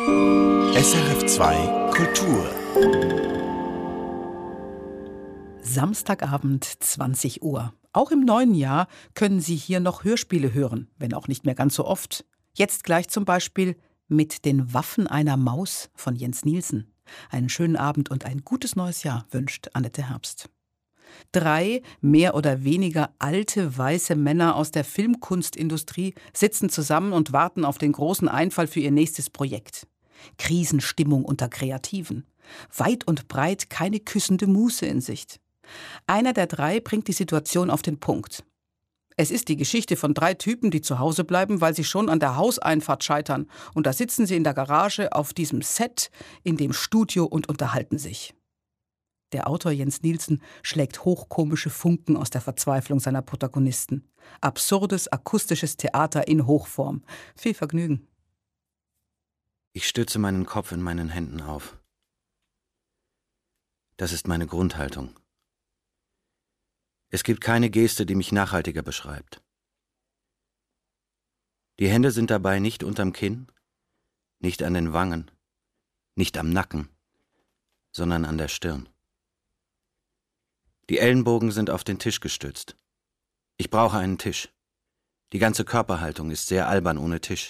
SRF 2 Kultur. Samstagabend, 20 Uhr. Auch im neuen Jahr können Sie hier noch Hörspiele hören, wenn auch nicht mehr ganz so oft. Jetzt gleich zum Beispiel Mit den Waffen einer Maus von Jens Nielsen. Einen schönen Abend und ein gutes neues Jahr wünscht Annette Herbst. 3 mehr oder weniger alte, weiße Männer aus der Filmkunstindustrie sitzen zusammen und warten auf den großen Einfall für ihr nächstes Projekt. Krisenstimmung unter Kreativen. Weit und breit keine küssende Muße in Sicht. Einer der 3 bringt die Situation auf den Punkt. Es ist die Geschichte von 3 Typen, die zu Hause bleiben, weil sie schon an der Hauseinfahrt scheitern. Und da sitzen sie in der Garage auf diesem Set, in dem Studio und unterhalten sich. Der Autor Jens Nielsen schlägt hochkomische Funken aus der Verzweiflung seiner Protagonisten. Absurdes, akustisches Theater in Hochform. Viel Vergnügen. Ich stütze meinen Kopf in meinen Händen auf. Das ist meine Grundhaltung. Es gibt keine Geste, die mich nachhaltiger beschreibt. Die Hände sind dabei nicht unterm Kinn, nicht an den Wangen, nicht am Nacken, sondern an der Stirn. Die Ellenbogen sind auf den Tisch gestützt. Ich brauche einen Tisch. Die ganze Körperhaltung ist sehr albern ohne Tisch.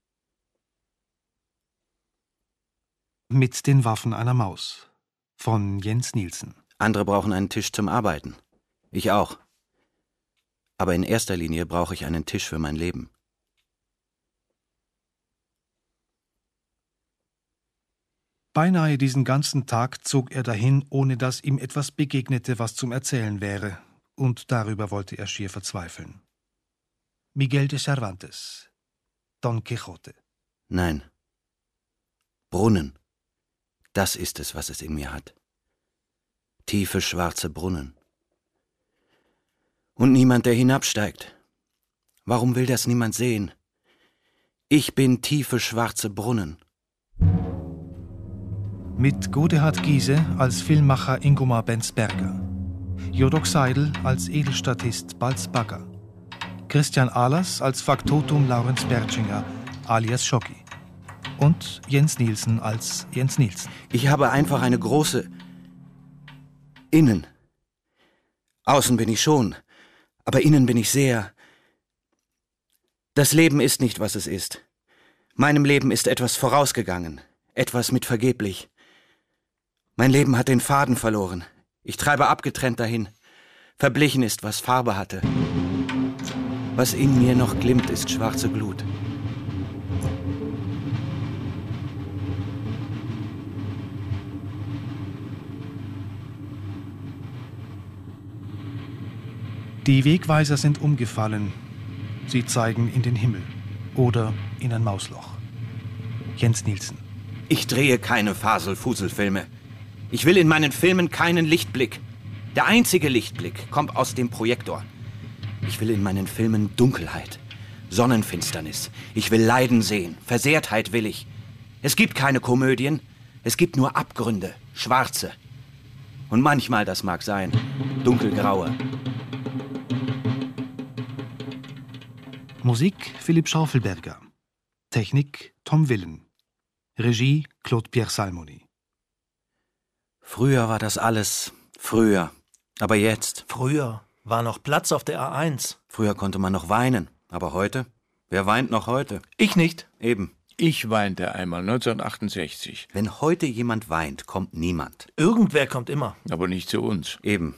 Mit den Waffen einer Maus von Jens Nielsen. Andere brauchen einen Tisch zum Arbeiten. Ich auch. Aber in erster Linie brauche ich einen Tisch für mein Leben. Beinahe diesen ganzen Tag zog er dahin, ohne dass ihm etwas begegnete, was zum Erzählen wäre. Und darüber wollte er schier verzweifeln. Miguel de Cervantes, Don Quixote. Nein. Brunnen. Das ist es, was es in mir hat. Tiefe, schwarze Brunnen. Und niemand, der hinabsteigt. Warum will das niemand sehen? Ich bin tiefe, schwarze Brunnen. Mit Godehard Giese als Filmmacher Ingomar Benzberger, Jodok Seidel als Edelstatist Balz Bagger, Christian Ahlers als Faktotum Laurenz Bertschinger alias Schocki und Jens Nielsen als Jens Nielsen. Ich habe einfach eine große Innen. Außen bin ich schon, aber innen bin ich sehr. Das Leben ist nicht, was es ist. Meinem Leben ist etwas vorausgegangen, etwas mit vergeblich. Mein Leben hat den Faden verloren. Ich treibe abgetrennt dahin. Verblichen ist, was Farbe hatte. Was in mir noch glimmt, ist schwarze Glut. Die Wegweiser sind umgefallen. Sie zeigen in den Himmel oder in ein Mausloch. Jens Nielsen. Ich drehe keine Fasel-Fusel-Filme. Ich will in meinen Filmen keinen Lichtblick. Der einzige Lichtblick kommt aus dem Projektor. Ich will in meinen Filmen Dunkelheit, Sonnenfinsternis. Ich will Leiden sehen, Versehrtheit will ich. Es gibt keine Komödien, es gibt nur Abgründe, schwarze. Und manchmal, das mag sein, dunkelgraue. Musik Philipp Schaufelberger. Technik Tom Willen. Regie Claude Pierre Salmoni. Früher war das alles früher. Aber jetzt? Früher war noch Platz auf der A1. Früher konnte man noch weinen. Aber heute? Wer weint noch heute? Ich nicht. Eben. Ich weinte einmal 1968. Wenn heute jemand weint, kommt niemand. Irgendwer kommt immer. Aber nicht zu uns. Eben.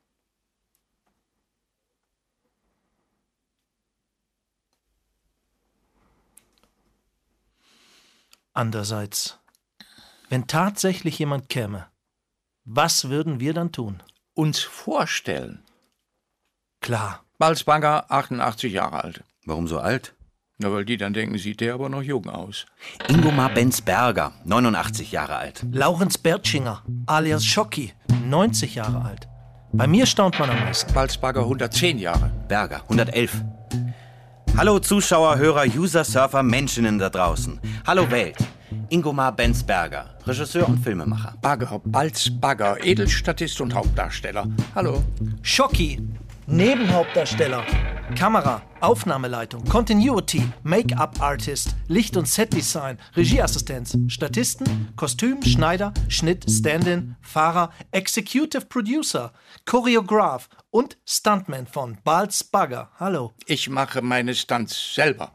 Andererseits, wenn tatsächlich jemand käme, was würden wir dann tun? Uns vorstellen. Klar. Balz Bagger, 88 Jahre alt. Warum so alt? Na, weil die dann denken, sieht der aber noch jung aus. Ingomar Benzberger, 89 Jahre alt. Laurenz Bertschinger, alias Schocki, 90 Jahre alt. Bei mir staunt man am meisten. Balz Bagger, 110 Jahre. Berger, 111. Hallo Zuschauer, Hörer, User, Surfer, Menschen da draußen. Hallo Welt. Ingomar Benzberger, Regisseur und Filmemacher. Bagger, Balz Bagger, Edelstatist und Hauptdarsteller. Hallo. Schocki, Nebenhauptdarsteller. Kamera, Aufnahmeleitung, Continuity, Make-up-Artist, Licht- und Setdesign, Regieassistenz, Statisten, Kostüm, Schneider, Schnitt, Stand-in, Fahrer, Executive Producer, Choreograf und Stuntman von Balz Bagger. Hallo. Ich mache meine Stunts selber.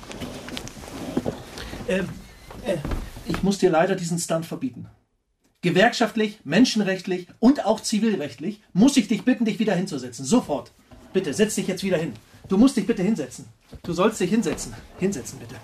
Ich muss dir leider diesen Stunt verbieten. Gewerkschaftlich, menschenrechtlich und auch zivilrechtlich muss ich dich bitten, dich wieder hinzusetzen. Sofort. Bitte, setz dich jetzt wieder hin. Du musst dich bitte hinsetzen. Du sollst dich hinsetzen. Hinsetzen, bitte.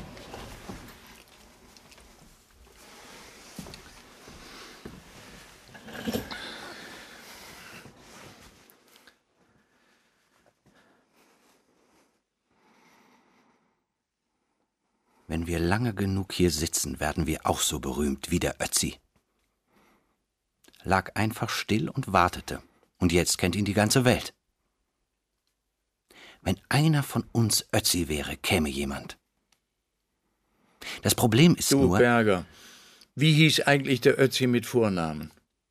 Wenn wir lange genug hier sitzen, werden wir auch so berühmt wie der Ötzi. Lag einfach still und wartete. Und jetzt kennt ihn die ganze Welt. Wenn einer von uns Ötzi wäre, käme jemand. Das Problem ist Du, nur... Berger, wie hieß eigentlich der Ötzi mit Vornamen?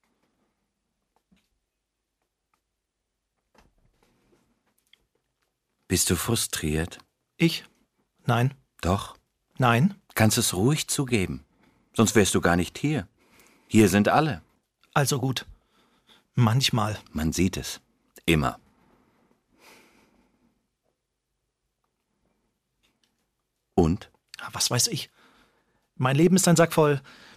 Bist du frustriert? Ich? Nein. Doch. Nein. Kannst es ruhig zugeben. Sonst wärst du gar nicht hier. Hier sind alle. Also gut. Manchmal. Man sieht es. Immer. Und? Was weiß ich. Mein Leben ist ein Sack voll.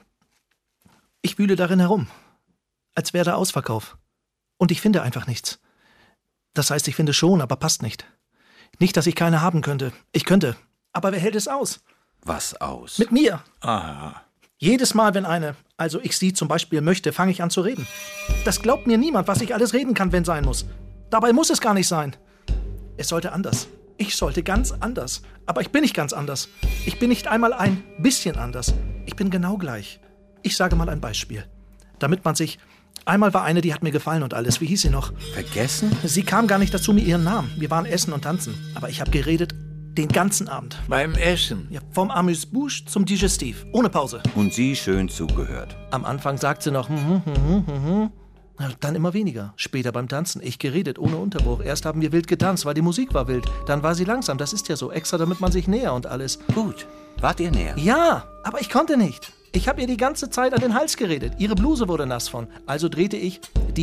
Ich wühle darin herum. Als wäre da Ausverkauf. Und ich finde einfach nichts. Das heißt, ich finde schon, aber passt nicht. Nicht, dass ich keine haben könnte. Ich könnte. Aber wer hält es aus? Was aus? Mit mir. Aha. Jedes Mal, wenn also ich sie zum Beispiel möchte, fange ich an zu reden. Das glaubt mir niemand, was ich alles reden kann, wenn sein muss. Dabei muss es gar nicht sein. Es sollte anders. Ich sollte ganz anders. Aber ich bin nicht ganz anders. Ich bin nicht einmal ein bisschen anders. Ich bin genau gleich. Ich sage mal ein Beispiel. Damit man sich... Einmal war eine, die hat mir gefallen und alles. Wie hieß sie noch? Vergessen? Sie kam gar nicht dazu, mir ihren Namen. Wir waren essen und tanzen. Aber ich habe geredet den ganzen Abend. Beim Essen? Ja, vom Amuse-Bouche zum Digestiv. Ohne Pause. Und sie schön zugehört. Am Anfang sagt sie noch, dann immer weniger. Später beim Tanzen, ich geredet, ohne Unterbruch. Erst haben wir wild getanzt, weil die Musik war wild. Dann war sie langsam, das ist ja so. Extra, damit man sich näher und alles. Gut. Wart ihr näher? Ja, aber ich konnte nicht. Ich habe ihr die ganze Zeit an den Hals geredet. Ihre Bluse wurde nass von. Also drehte ich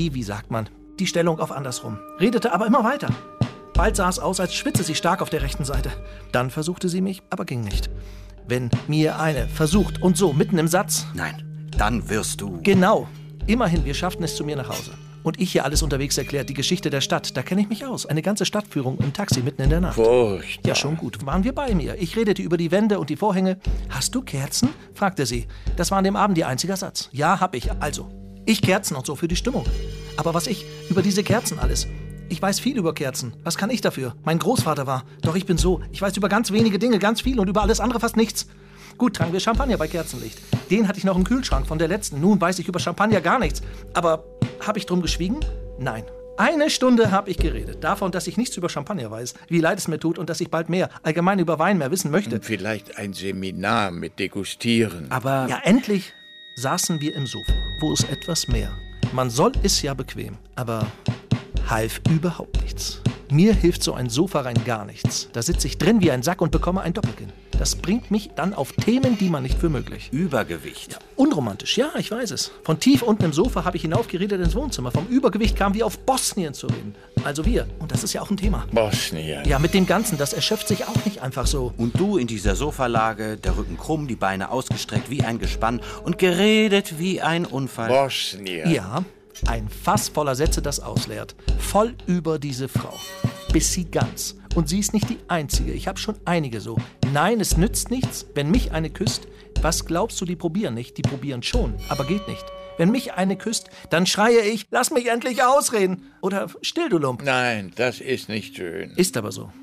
die Stellung auf andersrum. Redete aber immer weiter. Bald sah es aus, als schwitze sie stark auf der rechten Seite. Dann versuchte sie mich, aber ging nicht. Wenn mir eine versucht und so mitten im Satz... Nein, dann wirst du... Genau. Immerhin, wir schafften es zu mir nach Hause. Und ich hier alles unterwegs erklärt, die Geschichte der Stadt. Da kenne ich mich aus. Eine ganze Stadtführung im Taxi mitten in der Nacht. Furchtbar. Ja, schon gut. Waren wir bei mir. Ich redete über die Wände und die Vorhänge. Hast du Kerzen? Fragte sie. Das war an dem Abend ihr einziger Satz. Ja, hab ich. Also, ich Kerzen und so für die Stimmung. Aber was ich über diese Kerzen alles... Ich weiß viel über Kerzen. Was kann ich dafür? Mein Großvater war. Doch ich bin so. Ich weiß über ganz wenige Dinge ganz viel und über alles andere fast nichts. Gut, tranken wir Champagner bei Kerzenlicht. Den hatte ich noch im Kühlschrank von der letzten. Nun weiß ich über Champagner gar nichts. Aber habe ich drum geschwiegen? Nein. 1 Stunde habe ich geredet. Davon, dass ich nichts über Champagner weiß, wie leid es mir tut und dass ich bald mehr, allgemein über Wein mehr wissen möchte. Vielleicht ein Seminar mit Degustieren. Aber... Ja, endlich saßen wir im Sofa, wo es etwas mehr. Man soll es ja bequem, aber half überhaupt nichts. Mir hilft so ein Sofa rein gar nichts. Da sitze ich drin wie ein Sack und bekomme ein Doppelkinn. Das bringt mich dann auf Themen, die man nicht für möglich. Übergewicht. Ja, unromantisch, ja, ich weiß es. Von tief unten im Sofa habe ich hinaufgeredet ins Wohnzimmer. Vom Übergewicht kamen wir auf Bosnien zu reden. Also wir. Und das ist ja auch ein Thema. Bosnien. Ja, mit dem Ganzen, das erschöpft sich auch nicht einfach so. Und du in dieser Sofalage, der Rücken krumm, die Beine ausgestreckt wie ein Gespann und geredet wie ein Unfall. Bosnien. Ja, ein Fass voller Sätze, das ausleert. Voll über diese Frau. Bis sie ganz. Und sie ist nicht die Einzige. Ich habe schon einige so. Nein, es nützt nichts, wenn mich eine küsst. Was glaubst du, die probieren nicht? Die probieren schon, aber geht nicht. Wenn mich eine küsst, dann schreie ich, lass mich endlich ausreden. Oder still, du Lump. Nein, das ist nicht schön. Ist aber so.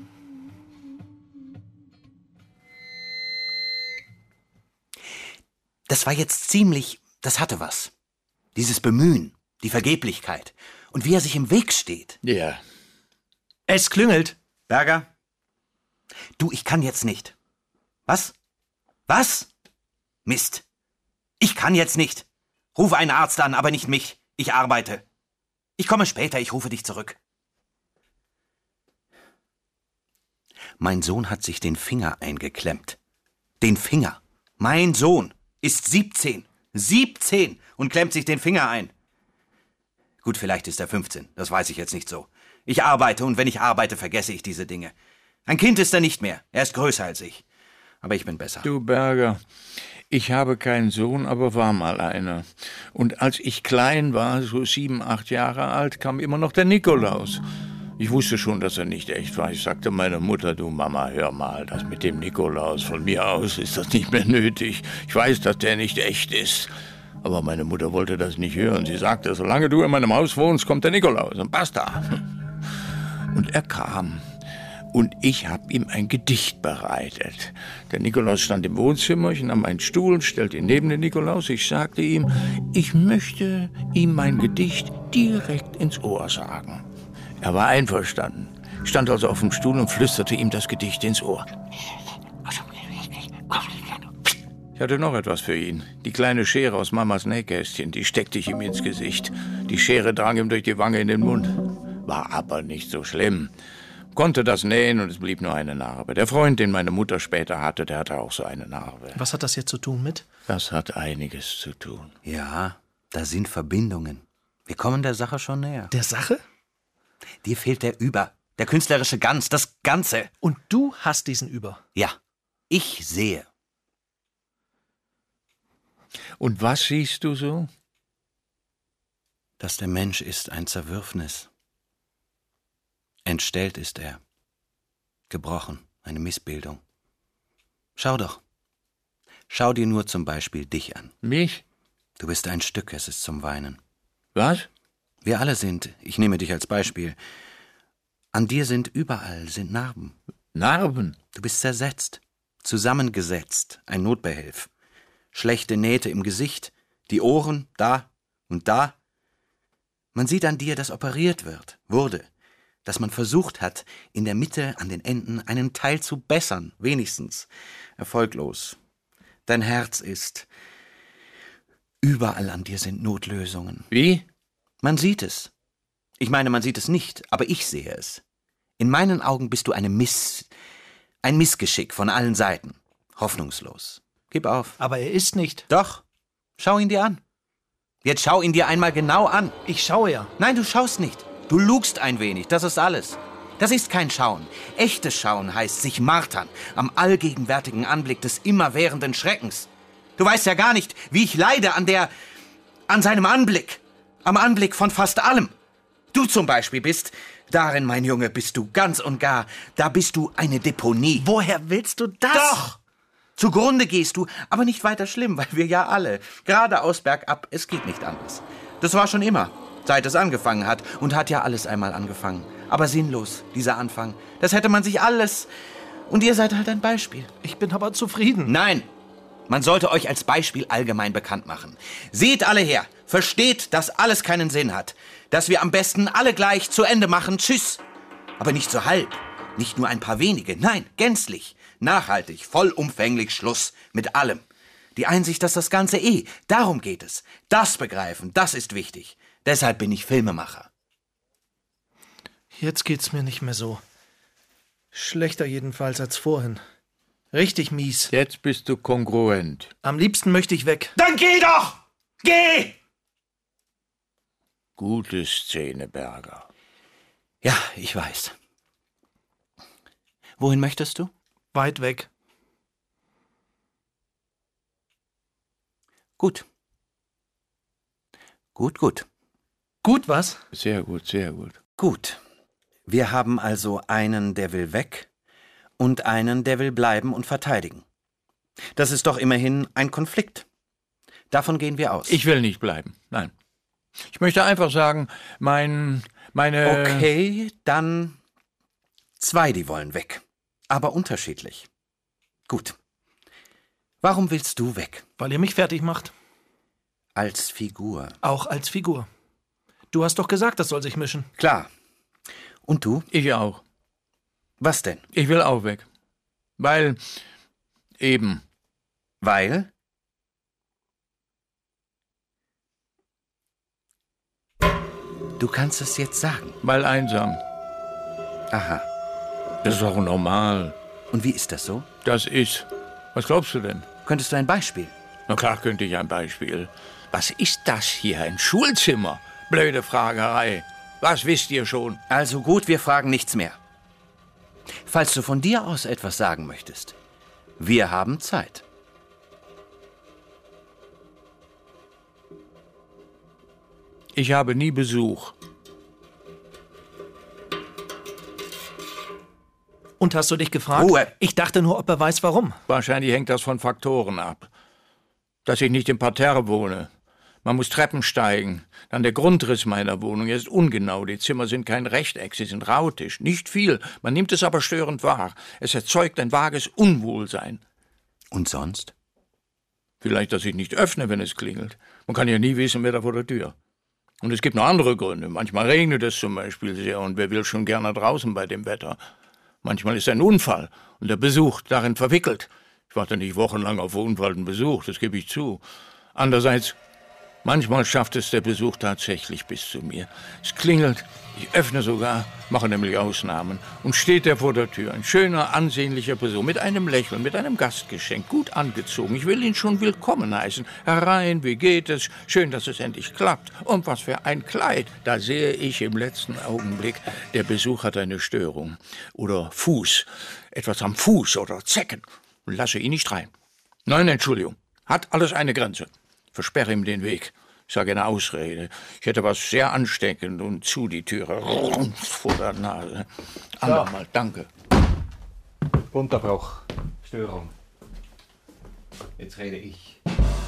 Das war jetzt ziemlich... Das hatte was. Dieses Bemühen, die Vergeblichkeit. Und wie er sich im Weg steht. Ja. Es klüngelt. Berger? Du, ich kann jetzt nicht. Was? Was? Mist. Ich kann jetzt nicht. Rufe einen Arzt an, aber nicht mich. Ich arbeite. Ich komme später, ich rufe dich zurück. Mein Sohn hat sich den Finger eingeklemmt. Den Finger. Mein Sohn ist 17. 17 und klemmt sich den Finger ein. Gut, vielleicht ist er 15. Das weiß ich jetzt nicht so. Ich arbeite und wenn ich arbeite, vergesse ich diese Dinge. Ein Kind ist er nicht mehr. Er ist größer als ich. Aber ich bin besser. Du Berger, ich habe keinen Sohn, aber war mal einer. Und als ich klein war, so 7, 8 Jahre alt, kam immer noch der Nikolaus. Ich wusste schon, dass er nicht echt war. Ich sagte meiner Mutter, du Mama, hör mal, das mit dem Nikolaus, von mir aus ist das nicht mehr nötig. Ich weiß, dass der nicht echt ist. Aber meine Mutter wollte das nicht hören. Sie sagte, solange du in meinem Haus wohnst, kommt der Nikolaus und basta. Und er kam. Und ich habe ihm ein Gedicht bereitet. Der Nikolaus stand im Wohnzimmer, ich nahm einen Stuhl, stellte ihn neben den Nikolaus. Ich sagte ihm, ich möchte ihm mein Gedicht direkt ins Ohr sagen. Er war einverstanden, stand also auf dem Stuhl und flüsterte ihm das Gedicht ins Ohr. Ich hatte noch etwas für ihn. Die kleine Schere aus Mamas Nähkästchen, die steckte ich ihm ins Gesicht. Die Schere drang ihm durch die Wange in den Mund. War aber nicht so schlimm. Konnte das nähen und es blieb nur eine Narbe. Der Freund, den meine Mutter später hatte, der hatte auch so eine Narbe. Was hat das jetzt zu tun mit? Das hat einiges zu tun. Ja, da sind Verbindungen. Wir kommen der Sache schon näher. Der Sache? Dir fehlt der Über, der künstlerische Ganz, das Ganze. Und du hast diesen Über? Ja, ich sehe. Und was siehst du so? Dass der Mensch ist ein Zerwürfnis. Entstellt ist er. Gebrochen, eine Missbildung. Schau doch. Schau dir nur zum Beispiel dich an. Mich? Du bist ein Stück, es ist zum Weinen. Was? Wir alle sind, ich nehme dich als Beispiel, an dir sind Narben. Narben? Du bist zersetzt, zusammengesetzt, ein Notbehelf. Schlechte Nähte im Gesicht, die Ohren da und da. Man sieht an dir, dass operiert wurde, dass man versucht hat, in der Mitte an den Enden einen Teil zu bessern, wenigstens. Erfolglos. Dein Herz ist. Überall an dir sind Notlösungen. Wie? Man sieht es. Ich meine, man sieht es nicht, aber ich sehe es. In meinen Augen bist du ein Missgeschick von allen Seiten. Hoffnungslos. Gib auf. Aber er ist nicht. Doch. Schau ihn dir an. Jetzt schau ihn dir einmal genau an. Ich schaue ja. Nein, du schaust nicht. Du lugst ein wenig, das ist alles. Das ist kein Schauen. Echtes Schauen heißt sich martern am allgegenwärtigen Anblick des immerwährenden Schreckens. Du weißt ja gar nicht, wie ich leide an seinem Anblick. Am Anblick von fast allem. Du zum Beispiel bist, darin, mein Junge, bist du ganz und gar, da bist du eine Deponie. Woher willst du das? Doch! Zugrunde gehst du, aber nicht weiter schlimm, weil wir ja alle, geradeaus bergab, es geht nicht anders. Das war schon immer, seit es angefangen hat, und hat ja alles einmal angefangen. Aber sinnlos, dieser Anfang. Das hätte man sich alles... Und ihr seid halt ein Beispiel. Ich bin aber zufrieden. Nein, man sollte euch als Beispiel allgemein bekannt machen. Seht alle her, versteht, dass alles keinen Sinn hat. Dass wir am besten alle gleich zu Ende machen, tschüss. Aber nicht so halb, nicht nur ein paar wenige, nein, gänzlich. Nachhaltig, vollumfänglich Schluss mit allem. Die Einsicht, dass das Ganze darum geht es. Das begreifen, das ist wichtig. Deshalb bin ich Filmemacher. Jetzt geht's mir nicht mehr so. Schlechter jedenfalls als vorhin. Richtig mies. Jetzt bist du kongruent. Am liebsten möchte ich weg. Dann geh doch! Geh! Gute Szene, Berger. Ja, ich weiß. Wohin möchtest du? Weit weg. Gut. Gut. Gut, was? Sehr gut, sehr gut. Gut. Wir haben also einen, der will weg, und einen, der will bleiben und verteidigen. Das ist doch immerhin ein Konflikt. Davon gehen wir aus. Ich will nicht bleiben, nein. Ich möchte einfach sagen, meine... Okay, dann 2, die wollen weg. Aber unterschiedlich. Gut. Warum willst du weg? Weil ihr mich fertig macht. Als Figur. Auch als Figur. Du hast doch gesagt, das soll sich mischen. Klar. Und du? Ich auch. Was denn? Ich will auch weg. Weil... eben. Weil? Du kannst es jetzt sagen. Weil einsam. Aha. Das ist doch normal. Und wie ist das so? Das ist. Was glaubst du denn? Könntest du ein Beispiel? Na klar könnte ich ein Beispiel. Was ist das hier? Ein Schulzimmer? Blöde Fragerei. Was wisst ihr schon? Also gut, wir fragen nichts mehr. Falls du von dir aus etwas sagen möchtest, wir haben Zeit. Ich habe nie Besuch. Und hast du dich gefragt? Ruhe! Ich dachte nur, ob er weiß, warum. Wahrscheinlich hängt das von Faktoren ab. Dass ich nicht im Parterre wohne. Man muss Treppen steigen. Dann der Grundriss meiner Wohnung. Er ist ungenau. Die Zimmer sind kein Rechteck, sie sind rautisch. Nicht viel. Man nimmt es aber störend wahr. Es erzeugt ein vages Unwohlsein. Und sonst? Vielleicht, dass ich nicht öffne, wenn es klingelt. Man kann ja nie wissen, wer da vor der Tür. Und es gibt noch andere Gründe. Manchmal regnet es zum Beispiel sehr und wer will schon gerne draußen bei dem Wetter. Manchmal ist ein Unfall und der Besuch darin verwickelt. Ich warte nicht wochenlang auf Unfall und Besuch, das gebe ich zu. Andererseits, manchmal schafft es der Besuch tatsächlich bis zu mir. Es klingelt, ich öffne sogar, mache nämlich Ausnahmen. Und steht er vor der Tür, ein schöner, ansehnlicher Person, mit einem Lächeln, mit einem Gastgeschenk, gut angezogen. Ich will ihn schon willkommen heißen. Herein, wie geht es? Schön, dass es endlich klappt. Und was für ein Kleid. Da sehe ich im letzten Augenblick, der Besuch hat eine Störung. Oder Fuß, etwas am Fuß oder Zecken. Und lasse ihn nicht rein. Nein, Entschuldigung, hat alles eine Grenze. Versperre ihm den Weg. Ich sage eine Ausrede. Ich hätte was sehr ansteckend und zu die Türe vor der Nase. Andermal, danke. Unterbruch. Störung. Jetzt rede ich.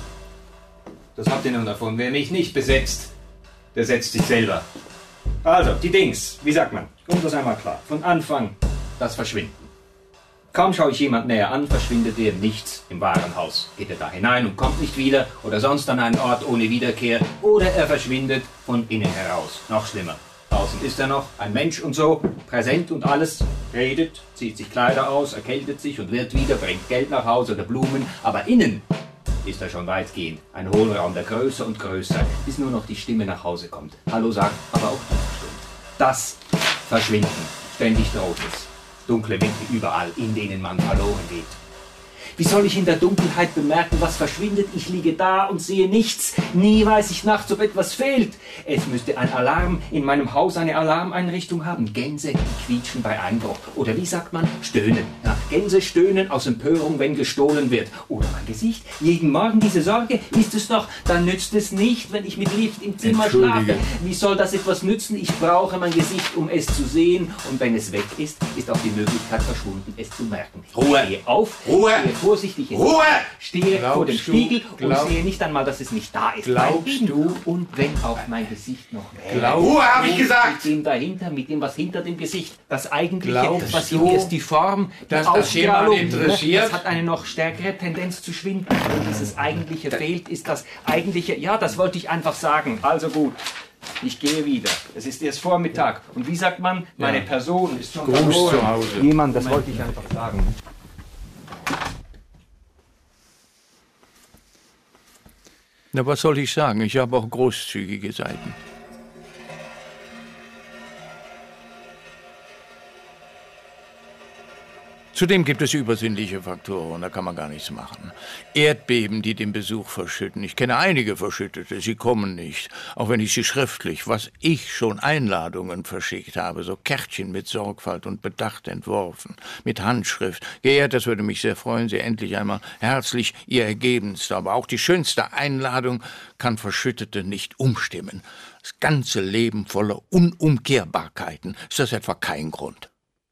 Das habt ihr nun davon. Wer mich nicht besetzt, der setzt sich selber. Also, die Dings. Wie sagt man? Kommt das einmal klar. Von Anfang das Verschwinden. Kaum schaue ich jemand näher an, verschwindet er nichts im Warenhaus. Geht er da hinein und kommt nicht wieder oder sonst an einen Ort ohne Wiederkehr oder er verschwindet von innen heraus. Noch schlimmer. Draußen ist er noch, ein Mensch und so, präsent und alles, redet, zieht sich Kleider aus, erkältet sich und wird wieder, bringt Geld nach Hause oder Blumen, aber innen ist er schon weitgehend. Ein Hohlraum, der größer und größer, bis nur noch die Stimme nach Hause kommt. Hallo sagt, aber auch die verstummt. Das Verschwinden, ständig droht es. Dunkle Winkel überall, in denen man verloren geht. Wie soll ich in der Dunkelheit bemerken, was verschwindet? Ich liege da und sehe nichts. Nie weiß ich nachts, ob etwas fehlt. Es müsste ein Alarm in meinem Haus eine Alarmeinrichtung haben. Gänse, die quietschen bei Einbruch. Oder wie sagt man? Stöhnen. Ja, Gänse stöhnen aus Empörung, wenn gestohlen wird. Oder mein Gesicht. Jeden Morgen diese Sorge. Ist es doch, dann nützt es nicht, wenn ich mit Licht im Zimmer schlafe. Wie soll das etwas nützen? Ich brauche mein Gesicht, um es zu sehen. Und wenn es weg ist, ist auch die Möglichkeit verschwunden, es zu merken. Ruhe! Ich stehe auf. Ruhe! Vorsichtig ins Ruhe! Stehe vor dem Spiegel und sehe nicht einmal, dass es nicht da ist. Glaubst du? Und wenn auch mein Gesicht noch wäre. Ruhe, habe ich gesagt! Mit dem dahinter, mit dem, was hinter dem Gesicht, das Eigentliche, Glaubst was du, hier ist, die Form, die dass das jemand Ausstrahlung, interessiert? das hat eine noch stärkere Tendenz zu schwinden. Wenn dieses Eigentliche fehlt, ist das Eigentliche, ja, das wollte ich einfach sagen. Also gut. Ich gehe wieder. Es ist erst Vormittag. Und wie sagt man, meine Person ist schon Gruß verloren. zu Hause. Jemand, das wollte ich einfach sagen. Na, was soll ich sagen? Ich habe auch großzügige Seiten. Zudem gibt es übersinnliche Faktoren, da kann man gar nichts machen. Erdbeben, die den Besuch verschütten. Ich kenne einige Verschüttete, sie kommen nicht. Auch wenn ich sie schriftlich, was ich schon Einladungen verschickt habe, so Kärtchen mit Sorgfalt und Bedacht entworfen, mit Handschrift. Geehrt, das würde mich sehr freuen, Sie endlich einmal herzlich Ihr Ergebenste. Aber auch die schönste Einladung kann Verschüttete nicht umstimmen. Das ganze Leben voller Unumkehrbarkeiten. Ist das etwa kein Grund?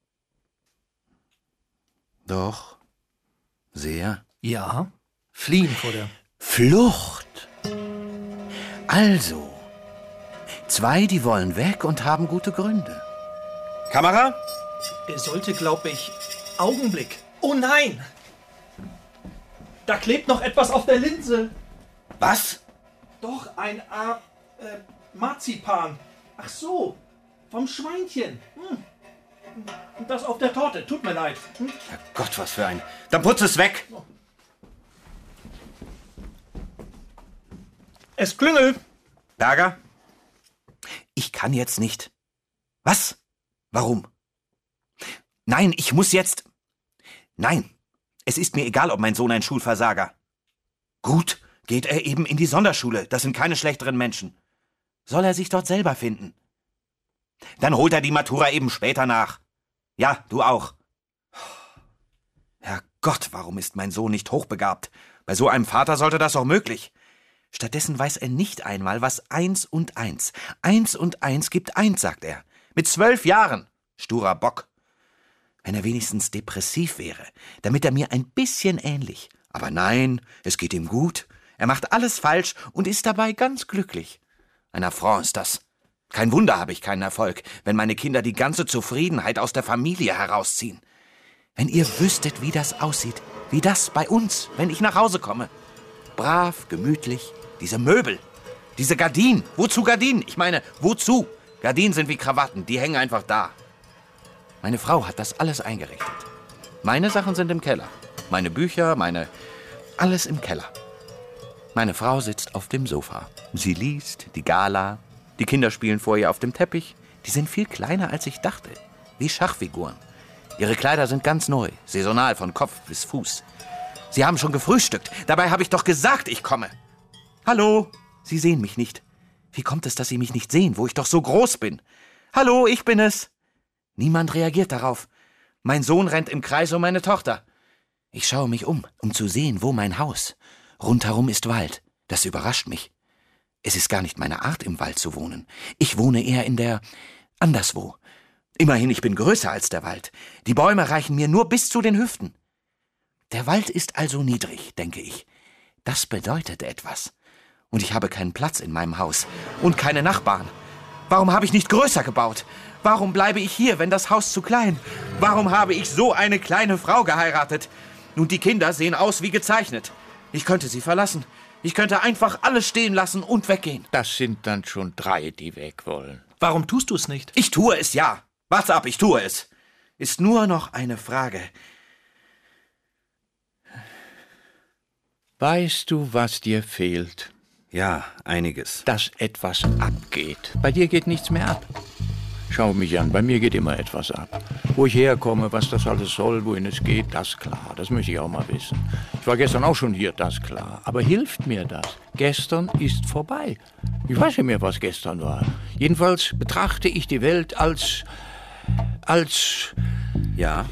Doch, sehr. Ja, fliehen vor der... Flucht. Also, zwei, die wollen weg und haben gute Gründe. Kamera? Er sollte, glaube ich... Augenblick. Oh nein! Da klebt noch etwas auf der Linse. Was? Doch, ein Marzipan. Ach so, vom Schweinchen. Und das auf der Torte. Tut mir leid. Herrgott, was für ein... Dann putz es weg. Es klingelt. Berger? Ich kann jetzt nicht. Was? Warum? Nein, ich muss jetzt... Nein, es ist mir egal, ob mein Sohn ein Schulversager. Gut, geht er eben in die Sonderschule. Das sind keine schlechteren Menschen. Soll er sich dort selber finden? Dann holt er die Matura eben später nach. Ja, du auch. Herrgott, warum ist mein Sohn nicht hochbegabt? Bei so einem Vater sollte das auch möglich. Stattdessen weiß er nicht einmal, was 1 und 1. 1 und 1 gibt 1, sagt er. Mit 12 Jahren. Sturer Bock. Wenn er wenigstens depressiv wäre, damit er mir ein bisschen ähnlich. Aber nein, es geht ihm gut. Er macht alles falsch und ist dabei ganz glücklich. Ein Affront ist das. Kein Wunder habe ich keinen Erfolg, wenn meine Kinder die ganze Zufriedenheit aus der Familie herausziehen. Wenn ihr wüsstet, wie das aussieht, wie das bei uns, wenn ich nach Hause komme. Brav, gemütlich, diese Möbel, diese Gardinen. Wozu Gardinen? Ich meine, wozu? Gardinen sind wie Krawatten, die hängen einfach da. Meine Frau hat das alles eingerichtet. Meine Sachen sind im Keller. Meine Bücher, alles im Keller. Meine Frau sitzt auf dem Sofa. Sie liest die Gala. Die Kinder spielen vor ihr auf dem Teppich. Die sind viel kleiner, als ich dachte. Wie Schachfiguren. Ihre Kleider sind ganz neu, saisonal von Kopf bis Fuß. Sie haben schon gefrühstückt. Dabei habe ich doch gesagt, ich komme. Hallo? Sie sehen mich nicht. Wie kommt es, dass Sie mich nicht sehen, wo ich doch so groß bin? Hallo, ich bin es. Niemand reagiert darauf. Mein Sohn rennt im Kreis um meine Tochter. Ich schaue mich um zu sehen, wo mein Haus. Rundherum ist Wald. Das überrascht mich. Es ist gar nicht meine Art, im Wald zu wohnen. Ich wohne eher anderswo. Immerhin, ich bin größer als der Wald. Die Bäume reichen mir nur bis zu den Hüften. Der Wald ist also niedrig, denke ich. Das bedeutet etwas. Und ich habe keinen Platz in meinem Haus und keine Nachbarn. Warum habe ich nicht größer gebaut? Warum bleibe ich hier, wenn das Haus zu klein? Warum habe ich so eine kleine Frau geheiratet? Und die Kinder sehen aus wie gezeichnet. Ich könnte sie verlassen. Ich könnte einfach alles stehen lassen und weggehen. Das sind dann schon 3, die weg wollen. Warum tust du es nicht? Ich tue es, ja. Warte ab, ich tue es. Ist nur noch eine Frage. Weißt du, was dir fehlt? Ja, einiges. Dass etwas abgeht. Bei dir geht nichts mehr ab. Schau mich an, bei mir geht immer etwas ab. Wo ich herkomme, was das alles soll, wohin es geht, das klar. Das möchte ich auch mal wissen. Ich war gestern auch schon hier, das klar. Aber hilft mir das? Gestern ist vorbei. Ich weiß nicht mehr, was gestern war. Jedenfalls betrachte ich die Welt als... Ja?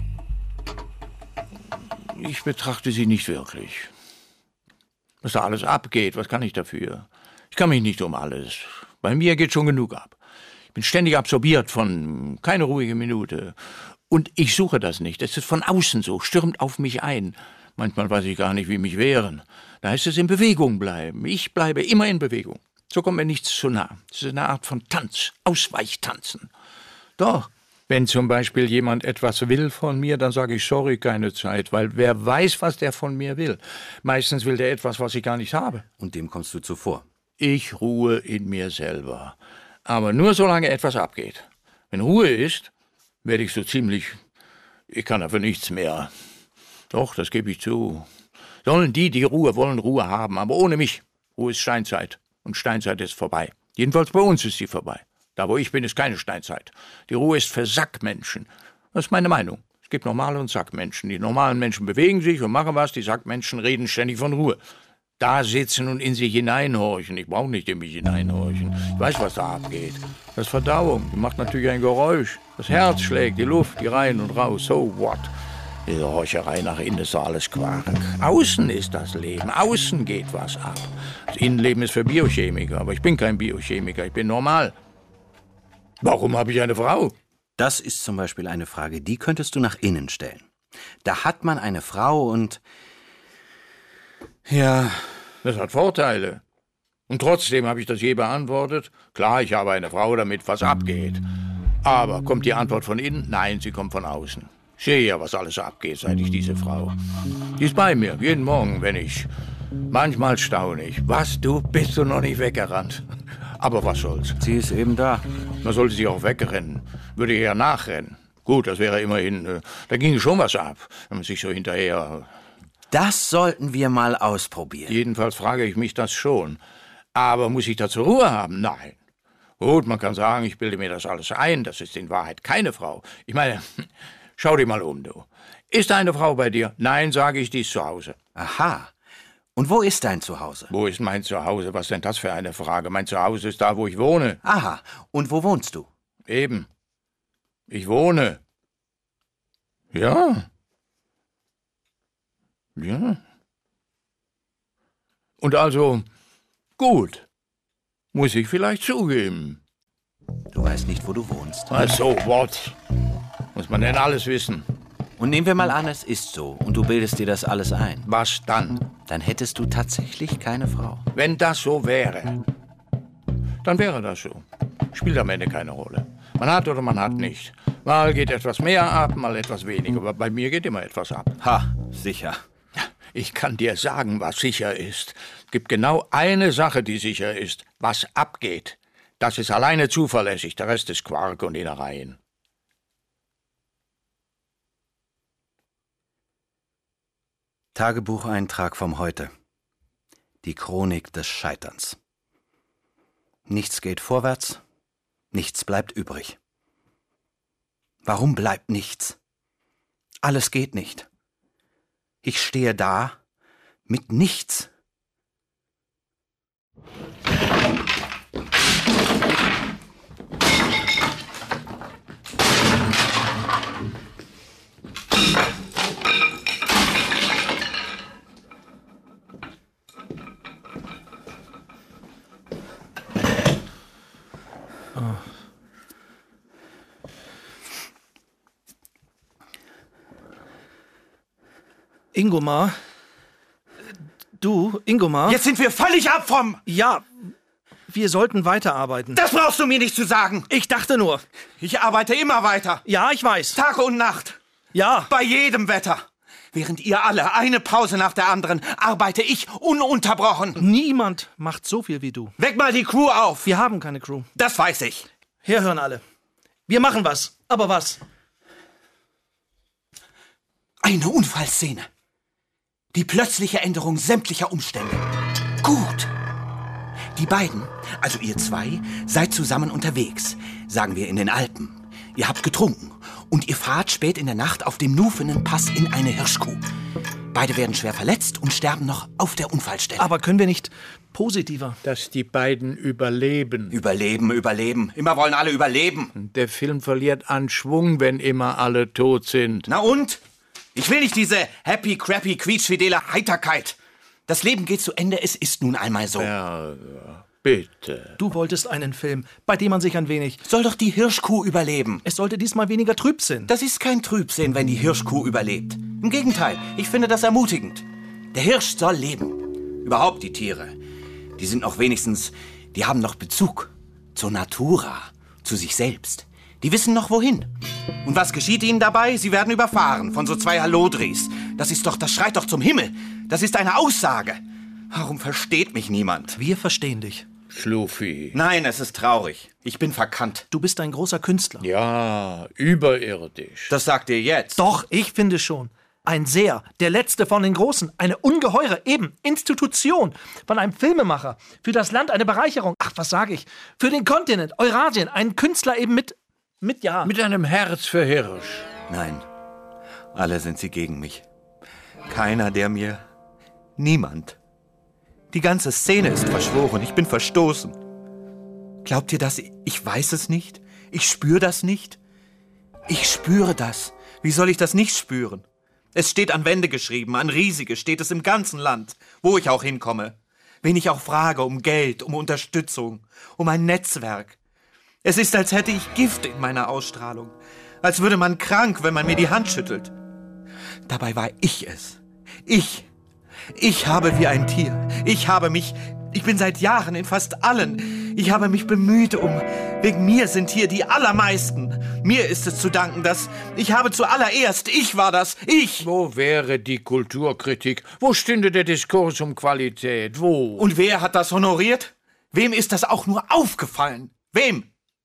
Ich betrachte sie nicht wirklich. Was da alles abgeht, was kann ich dafür? Ich kann mich nicht um alles. Bei mir geht schon genug ab. Ich bin ständig absorbiert von keine ruhige Minute. Und ich suche das nicht. Es ist von außen so, stürmt auf mich ein. Manchmal weiß ich gar nicht, wie mich wehren. Da heißt es in Bewegung bleiben. Ich bleibe immer in Bewegung. So kommt mir nichts zu nah. Es ist eine Art von Tanz, Ausweichtanzen. Doch, wenn zum Beispiel jemand etwas will von mir, dann sage ich, sorry, keine Zeit, weil wer weiß, was der von mir will. Meistens will der etwas, was ich gar nicht habe. Und dem kommst du zuvor. Ich ruhe in mir selber. Aber nur solange etwas abgeht. Wenn Ruhe ist, werde ich so ziemlich... Ich kann dafür nichts mehr. Doch, das gebe ich zu. Sollen die Ruhe wollen, Ruhe haben, aber ohne mich. Ruhe ist Steinzeit. Und Steinzeit ist vorbei. Jedenfalls bei uns ist sie vorbei. Da, wo ich bin, ist keine Steinzeit. Die Ruhe ist für Sackmenschen. Das ist meine Meinung. Es gibt normale und Sackmenschen. Die normalen Menschen bewegen sich und machen was. Die Sackmenschen reden ständig von Ruhe. Da sitzen und in sich hineinhorchen. Ich brauche nicht in mich hineinhorchen. Ich weiß, was da abgeht. Das ist Verdauung. Die macht natürlich ein Geräusch. Das Herz schlägt, die Luft, die rein und raus. So what? Diese Horcherei nach innen ist doch alles Quark. Außen ist das Leben. Außen geht was ab. Das Innenleben ist für Biochemiker. Aber ich bin kein Biochemiker. Ich bin normal. Warum habe ich eine Frau? Das ist zum Beispiel eine Frage, die könntest du nach innen stellen. Da hat man eine Frau und... Ja... Das hat Vorteile. Und trotzdem habe ich das je beantwortet. Klar, ich habe eine Frau, damit was abgeht. Aber kommt die Antwort von innen? Nein, sie kommt von außen. Ich sehe ja, was alles abgeht, seit ich diese Frau... Die ist bei mir, jeden Morgen, wenn ich... Manchmal staune ich. Was, du bist du noch nicht weggerannt? Aber was soll's? Sie ist eben da. Man sollte sie auch wegrennen. Würde ihr ja nachrennen. Gut, das wäre immerhin... da ginge schon was ab, wenn man sich so hinterher... Das sollten wir mal ausprobieren. Jedenfalls frage ich mich das schon. Aber muss ich dazu Ruhe haben? Nein. Gut, man kann sagen, ich bilde mir das alles ein. Das ist in Wahrheit keine Frau. Ich meine, Schau dich mal um, du. Ist eine Frau bei dir? Nein, sage ich, die ist zu Hause. Aha. Und wo ist dein Zuhause? Wo ist mein Zuhause? Was denn das für eine Frage? Mein Zuhause ist da, wo ich wohne. Aha. Und wo wohnst du? Eben. Ich wohne. Ja. Ja. Und also, gut. Muss ich vielleicht zugeben. Du weißt nicht, wo du wohnst. Ach so, what? Muss man denn alles wissen? Und nehmen wir mal an, es ist so und du bildest dir das alles ein. Was dann? Dann hättest du tatsächlich keine Frau. Wenn das so wäre, dann wäre das so. Spielt am Ende keine Rolle. Man hat oder man hat nicht. Mal geht etwas mehr ab, mal etwas weniger. Aber bei mir geht immer etwas ab. Ha, sicher. Ich kann dir sagen, was sicher ist. Es gibt genau eine Sache, die sicher ist. Was abgeht. Das ist alleine zuverlässig. Der Rest ist Quark und Innereien. Tagebucheintrag vom Heute. Die Chronik des Scheiterns. Nichts geht vorwärts, nichts bleibt übrig. Warum bleibt nichts? Alles geht nicht. Ich stehe da mit nichts. Ingomar? Du, Ingomar? Jetzt sind wir völlig ab vom... Ja, wir sollten weiterarbeiten. Das brauchst du mir nicht zu sagen. Ich dachte nur. Ich arbeite immer weiter. Ja, ich weiß. Tag und Nacht. Ja. Bei jedem Wetter. Während ihr alle eine Pause nach der anderen, arbeite ich ununterbrochen. Niemand macht so viel wie du. Weck mal die Crew auf. Wir haben keine Crew. Das weiß ich. Herhören alle. Wir machen was. Aber was? Eine Unfallszene. Die plötzliche Änderung sämtlicher Umstände. Gut. Die beiden, also ihr zwei, seid zusammen unterwegs. Sagen wir in den Alpen. Ihr habt getrunken. Und ihr fahrt spät in der Nacht auf dem Nufenen-Pass in eine Hirschkuh. Beide werden schwer verletzt und sterben noch auf der Unfallstelle. Aber können wir nicht positiver? Dass die beiden überleben. Überleben. Immer wollen alle überleben. Der Film verliert an Schwung, wenn immer alle tot sind. Na und? Ich will nicht diese happy, crappy, quietschfidele Heiterkeit. Das Leben geht zu Ende, es ist nun einmal so. Ja, bitte. Du wolltest einen Film, bei dem man sich ein wenig... Soll doch die Hirschkuh überleben. Es sollte diesmal weniger Trübsinn. Das ist kein Trübsinn, wenn die Hirschkuh überlebt. Im Gegenteil, ich finde das ermutigend. Der Hirsch soll leben. Überhaupt die Tiere. Die sind noch wenigstens, die haben noch Bezug zur Natura, zu sich selbst. Die wissen noch wohin. Und was geschieht ihnen dabei? Sie werden überfahren von so zwei Hallodris. Das schreit doch zum Himmel. Das ist eine Aussage. Warum versteht mich niemand? Wir verstehen dich. Schluffi. Nein, es ist traurig. Ich bin verkannt. Du bist ein großer Künstler. Ja, überirdisch. Das sagt ihr jetzt. Doch, ich finde schon. Ein Seher, der letzte von den Großen, eine ungeheure, eben, Institution von einem Filmemacher. Für das Land eine Bereicherung. Ach, was sage ich? Für den Kontinent, Eurasien, ein Künstler eben mit einem Herz für Hirsch. Nein, alle sind sie gegen mich. Keiner, der mir... Niemand. Die ganze Szene ist verschworen, ich bin verstoßen. Glaubt ihr das? Ich weiß es nicht. Ich spüre das nicht. Ich spüre das. Wie soll ich das nicht spüren? Es steht an Wände geschrieben, an riesige steht es im ganzen Land, wo ich auch hinkomme. Wen ich auch frage um Geld, um Unterstützung, um ein Netzwerk. Es ist, als hätte ich Gift in meiner Ausstrahlung. Als würde man krank, wenn man mir die Hand schüttelt. Dabei war ich es. Ich habe wie ein Tier. Ich bin seit Jahren in fast allen. Ich habe mich bemüht wegen mir sind hier die allermeisten. Mir ist es zu danken, dass ich habe zuallererst, ich war das, ich. Wo wäre die Kulturkritik? Wo stünde der Diskurs um Qualität? Wo? Und wer hat das honoriert? Wem ist das auch nur aufgefallen? Wem?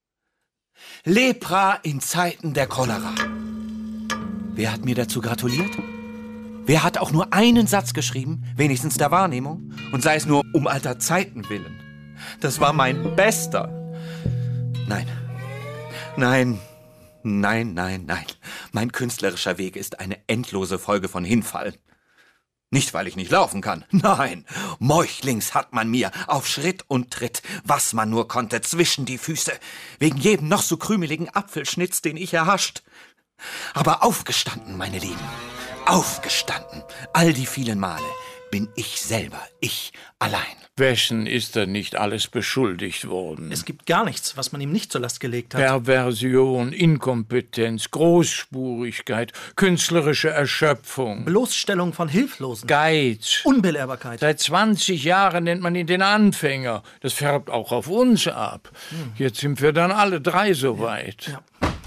Lepra in Zeiten der Cholera. Wer hat mir dazu gratuliert? Wer hat auch nur einen Satz geschrieben, wenigstens der Wahrnehmung, und sei es nur um alter Zeiten willen? Das war mein Bester. Nein, Nein, nein, nein. Mein künstlerischer Weg ist eine endlose Folge von Hinfallen. Nicht, weil ich nicht laufen kann. Nein, meuchlings hat man mir auf Schritt und Tritt, was man nur konnte, zwischen die Füße, wegen jedem noch so krümeligen Apfelschnitz, den ich erhascht. Aber aufgestanden, meine Lieben, aufgestanden, all die vielen Male, bin ich selber, ich allein. Wessen ist er nicht alles beschuldigt worden? Es gibt gar nichts, was man ihm nicht zur Last gelegt hat. Perversion, Inkompetenz, Großspurigkeit, künstlerische Erschöpfung, Bloßstellung von Hilflosen, Geiz. Unbelehrbarkeit. Seit 20 Jahren nennt man ihn den Anfänger. Das färbt auch auf uns ab. Jetzt sind wir dann alle drei so weit. Ja.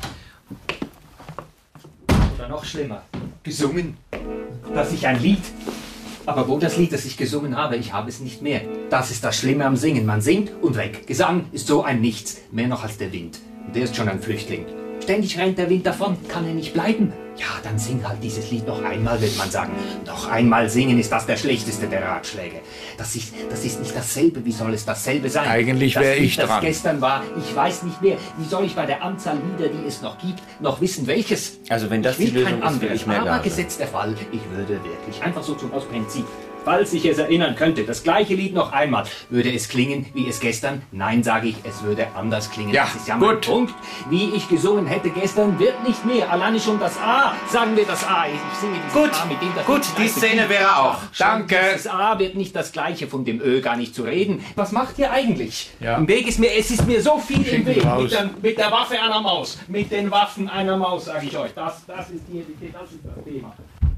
Oder noch schlimmer, gesungen. Dass ich ein Lied. Aber wo das Lied, das ich gesungen habe, ich habe es nicht mehr. Das ist das Schlimme am Singen. Man singt und weg. Gesang ist so ein Nichts, mehr noch als der Wind. Und der ist schon ein Flüchtling. Ständig rennt der Wind davon, kann er nicht bleiben. Ja, dann sing halt dieses Lied noch einmal, wird man sagen. Noch einmal singen ist das der schlechteste der Ratschläge. Das ist nicht dasselbe. Wie soll es dasselbe sein? Eigentlich wäre ich das dran. Das gestern war, ich weiß nicht mehr. Wie soll ich bei der Anzahl Lieder, die es noch gibt, noch wissen, welches? Also wenn das ich will die Lösung kein ist, will anderes. ich mehr Aber Gage. gesetzt der Fall, ich würde wirklich einfach so aus Prinzip. Falls ich es erinnern könnte, das gleiche Lied noch einmal, würde es klingen wie es gestern? Nein, sage ich, es würde anders klingen. Ja, das ist ja mein gut. Punkt. Wie ich gesungen hätte gestern, wird nicht mehr. Alleine schon das A, sagen wir das A. Ich singe dieses Gut, A, mit dem das gut, Lied die heißt. Szene wäre auch. Schon Danke. Das A wird nicht das gleiche, von dem Ö gar nicht zu reden. Was macht ihr eigentlich? Ja. Im Weg ist mir, es ist mir so viel im Schicken Weg. raus. Mit der Waffe einer Maus. Mit den Waffen einer Maus, sage ich euch. Das ist das Thema.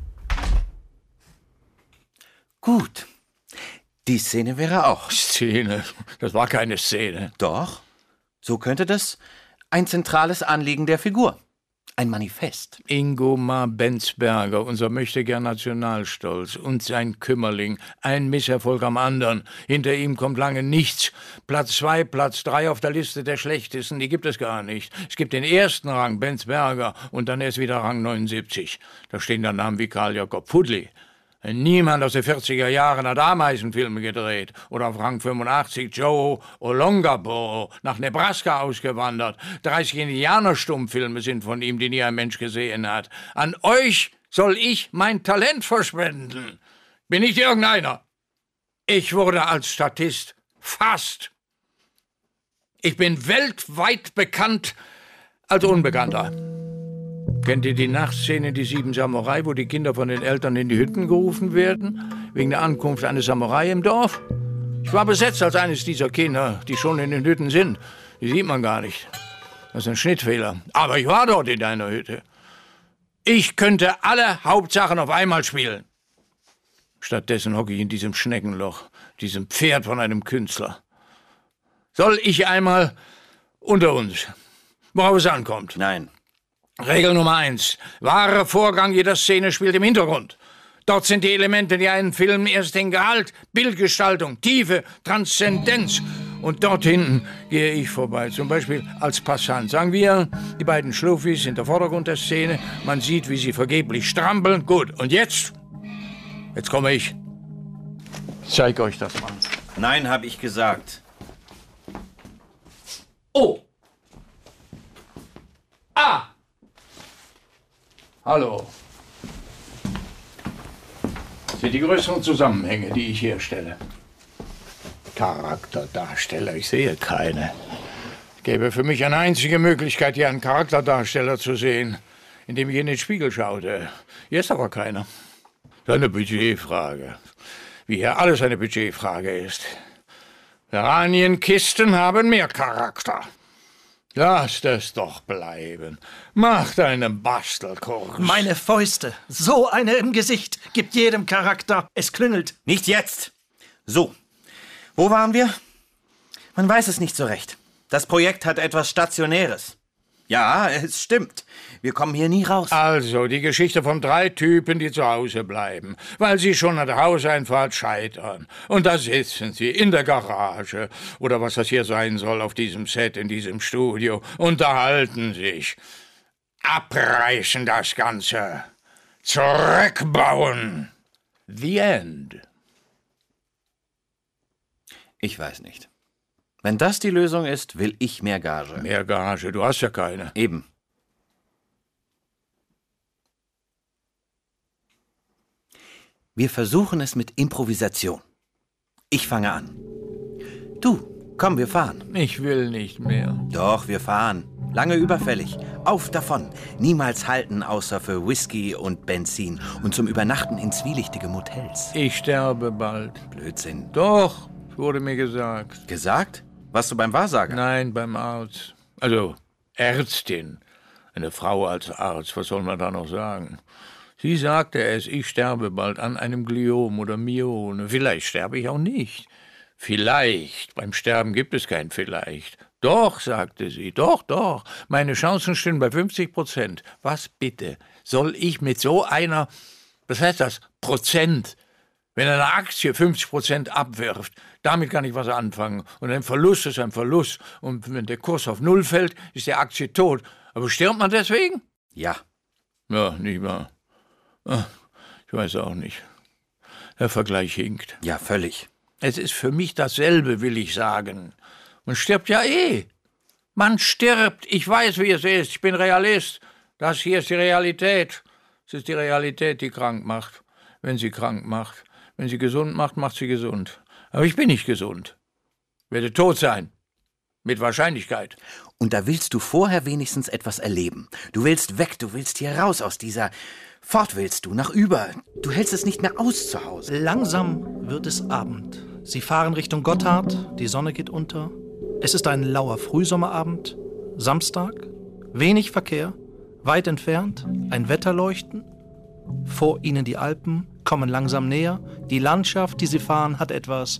Gut. Die Szene wäre auch. Szene. Das war keine Szene. Doch. So könnte das ein zentrales Anliegen der Figur. Ein Manifest. Ingomar Benzberger, unser Möchtegern Nationalstolz und sein Kümmerling. Ein Misserfolg am anderen. Hinter ihm kommt lange nichts. Platz 2, Platz 3 auf der Liste der Schlechtesten, die gibt es gar nicht. Es gibt den ersten Rang, Benzberger, und dann erst wieder Rang 79. Da stehen dann Namen wie Karl Jakob Pudli. Niemand aus den 40er Jahren hat Ameisenfilme gedreht. Oder auf Rang 85 Joe Olongabo, nach Nebraska ausgewandert. 30 Indianerstummfilme sind von ihm, die nie ein Mensch gesehen hat. An euch soll ich mein Talent verschwenden. Bin nicht irgendeiner. Ich wurde als Statist fast. Ich bin weltweit bekannt als Unbekannter. Kennt ihr die Nachtszene, die 7 Samurai, wo die Kinder von den Eltern in die Hütten gerufen werden, wegen der Ankunft eines Samurai im Dorf? Ich war besetzt als eines dieser Kinder, die schon in den Hütten sind. Die sieht man gar nicht. Das ist ein Schnittfehler. Aber ich war dort in einer Hütte. Ich könnte alle Hauptsachen auf einmal spielen. Stattdessen hocke ich in diesem Schneckenloch, diesem Pferd von einem Künstler. Soll ich einmal unter uns, worauf es ankommt? Nein. Regel Nummer 1. Wahrer Vorgang jeder Szene spielt im Hintergrund. Dort sind die Elemente, die einen Film erst den Gehalt, Bildgestaltung, Tiefe, Transzendenz. Und dort hinten gehe ich vorbei, zum Beispiel als Passant. Sagen wir, die beiden Schluffis sind der Vordergrund der Szene. Man sieht, wie sie vergeblich strampeln. Gut, und jetzt? Jetzt komme ich. Ich zeig euch das mal. Nein, habe ich gesagt. Oh! Ah! Hallo. Das sind die größeren Zusammenhänge, die ich herstelle. Charakterdarsteller, ich sehe keine. Es gäbe für mich eine einzige Möglichkeit, hier einen Charakterdarsteller zu sehen, indem ich in den Spiegel schaute. Hier ist aber keiner. Das ist eine Budgetfrage. Wie hier alles eine Budgetfrage ist. Piranienkisten haben mehr Charakter. Lass das doch bleiben. Mach deinen Bastelkurs. Meine Fäuste, so eine im Gesicht, gibt jedem Charakter. Es klingelt. Nicht jetzt. So. Wo waren wir? Man weiß es nicht so recht. Das Projekt hat etwas Stationäres. Ja, es stimmt. Wir kommen hier nie raus. Also, die Geschichte von 3 Typen, die zu Hause bleiben, weil sie schon an der Hauseinfahrt scheitern. Und da sitzen sie in der Garage, oder was das hier sein soll, auf diesem Set, in diesem Studio, unterhalten sich, abreißen das Ganze, zurückbauen. The end. Ich weiß nicht. Wenn das die Lösung ist, will ich mehr Gage. Mehr Gage, du hast ja keine. Eben. Wir versuchen es mit Improvisation. Ich fange an. Du, komm, wir fahren. Ich will nicht mehr. Doch, wir fahren. Lange überfällig. Auf davon. Niemals halten, außer für Whisky und Benzin. Und zum Übernachten in zwielichtige Motels. Ich sterbe bald. Blödsinn. Doch, wurde mir gesagt. Gesagt? Warst du beim Wahrsager? Nein, beim Arzt. Also, Ärztin. Eine Frau als Arzt, was soll man da noch sagen? Sie sagte es, ich sterbe bald an einem Gliom oder Myome. Vielleicht sterbe ich auch nicht. Vielleicht. Beim Sterben gibt es kein Vielleicht. Doch, sagte sie, doch. Meine Chancen stehen bei 50%. Was bitte soll ich mit so einer, was heißt das, Prozent, wenn eine Aktie 50% abwirft, damit kann ich was anfangen. Und ein Verlust ist ein Verlust. Und wenn der Kurs auf Null fällt, ist die Aktie tot. Aber stirbt man deswegen? Ja. Ja, nicht wahr. Ich weiß auch nicht. Der Vergleich hinkt. Ja, völlig. Es ist für mich dasselbe, will ich sagen. Man stirbt ja eh. Man stirbt. Ich weiß, wie es ist. Ich bin Realist. Das hier ist die Realität. Es ist die Realität, die krank macht. Wenn sie krank macht. Wenn sie gesund macht, macht sie gesund. Aber ich bin nicht gesund. Werde tot sein. Mit Wahrscheinlichkeit. Und da willst du vorher wenigstens etwas erleben. Du willst weg, du willst hier raus aus dieser... Fort willst du, nach über. Du hältst es nicht mehr aus zu Hause. Langsam wird es Abend. Sie fahren Richtung Gotthard, die Sonne geht unter. Es ist ein lauer Frühsommerabend, Samstag, wenig Verkehr, weit entfernt, ein Wetterleuchten. Vor ihnen die Alpen, kommen langsam näher. Die Landschaft, die sie fahren, hat etwas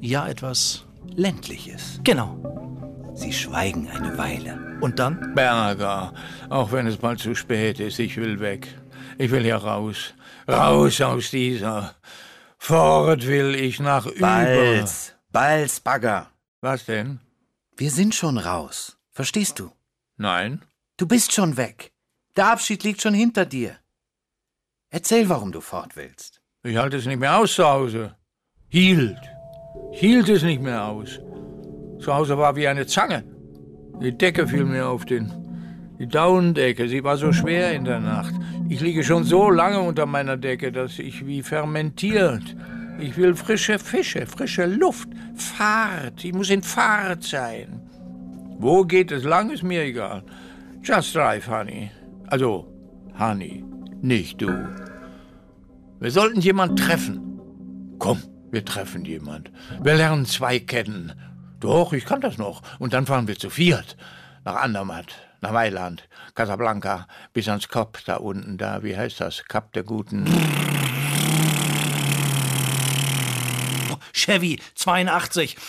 Ländliches. Genau. Sie schweigen eine Weile. Und dann? Berger, auch wenn es bald zu spät ist, ich will weg. Ich will hier raus. Raus aus dieser. Fort will ich nach über. Balzbagger. Was denn? Wir sind schon raus. Verstehst du? Nein. Du bist schon weg. Der Abschied liegt schon hinter dir. Erzähl, warum du fort willst. Ich halte es nicht mehr aus zu Hause. Hielt es nicht mehr aus. Zu Hause war wie eine Zange. Die Decke fiel mir auf die Daunendecke. Sie war so schwer in der Nacht. Ich liege schon so lange unter meiner Decke, dass ich wie fermentiert. Ich will frische Fische, frische Luft, Fahrt. Ich muss in Fahrt sein. Wo geht es lang, ist mir egal. Just drive, Honey. Also, Honey, nicht du. Wir sollten jemanden treffen. Komm, wir treffen jemand. Wir lernen 2 kennen. Doch, ich kann das noch. Und dann fahren wir zu 4. Nach Andermatt, nach Mailand, Casablanca, bis ans Kap da unten, da, wie heißt das? Kap der Guten... Chevy, 82.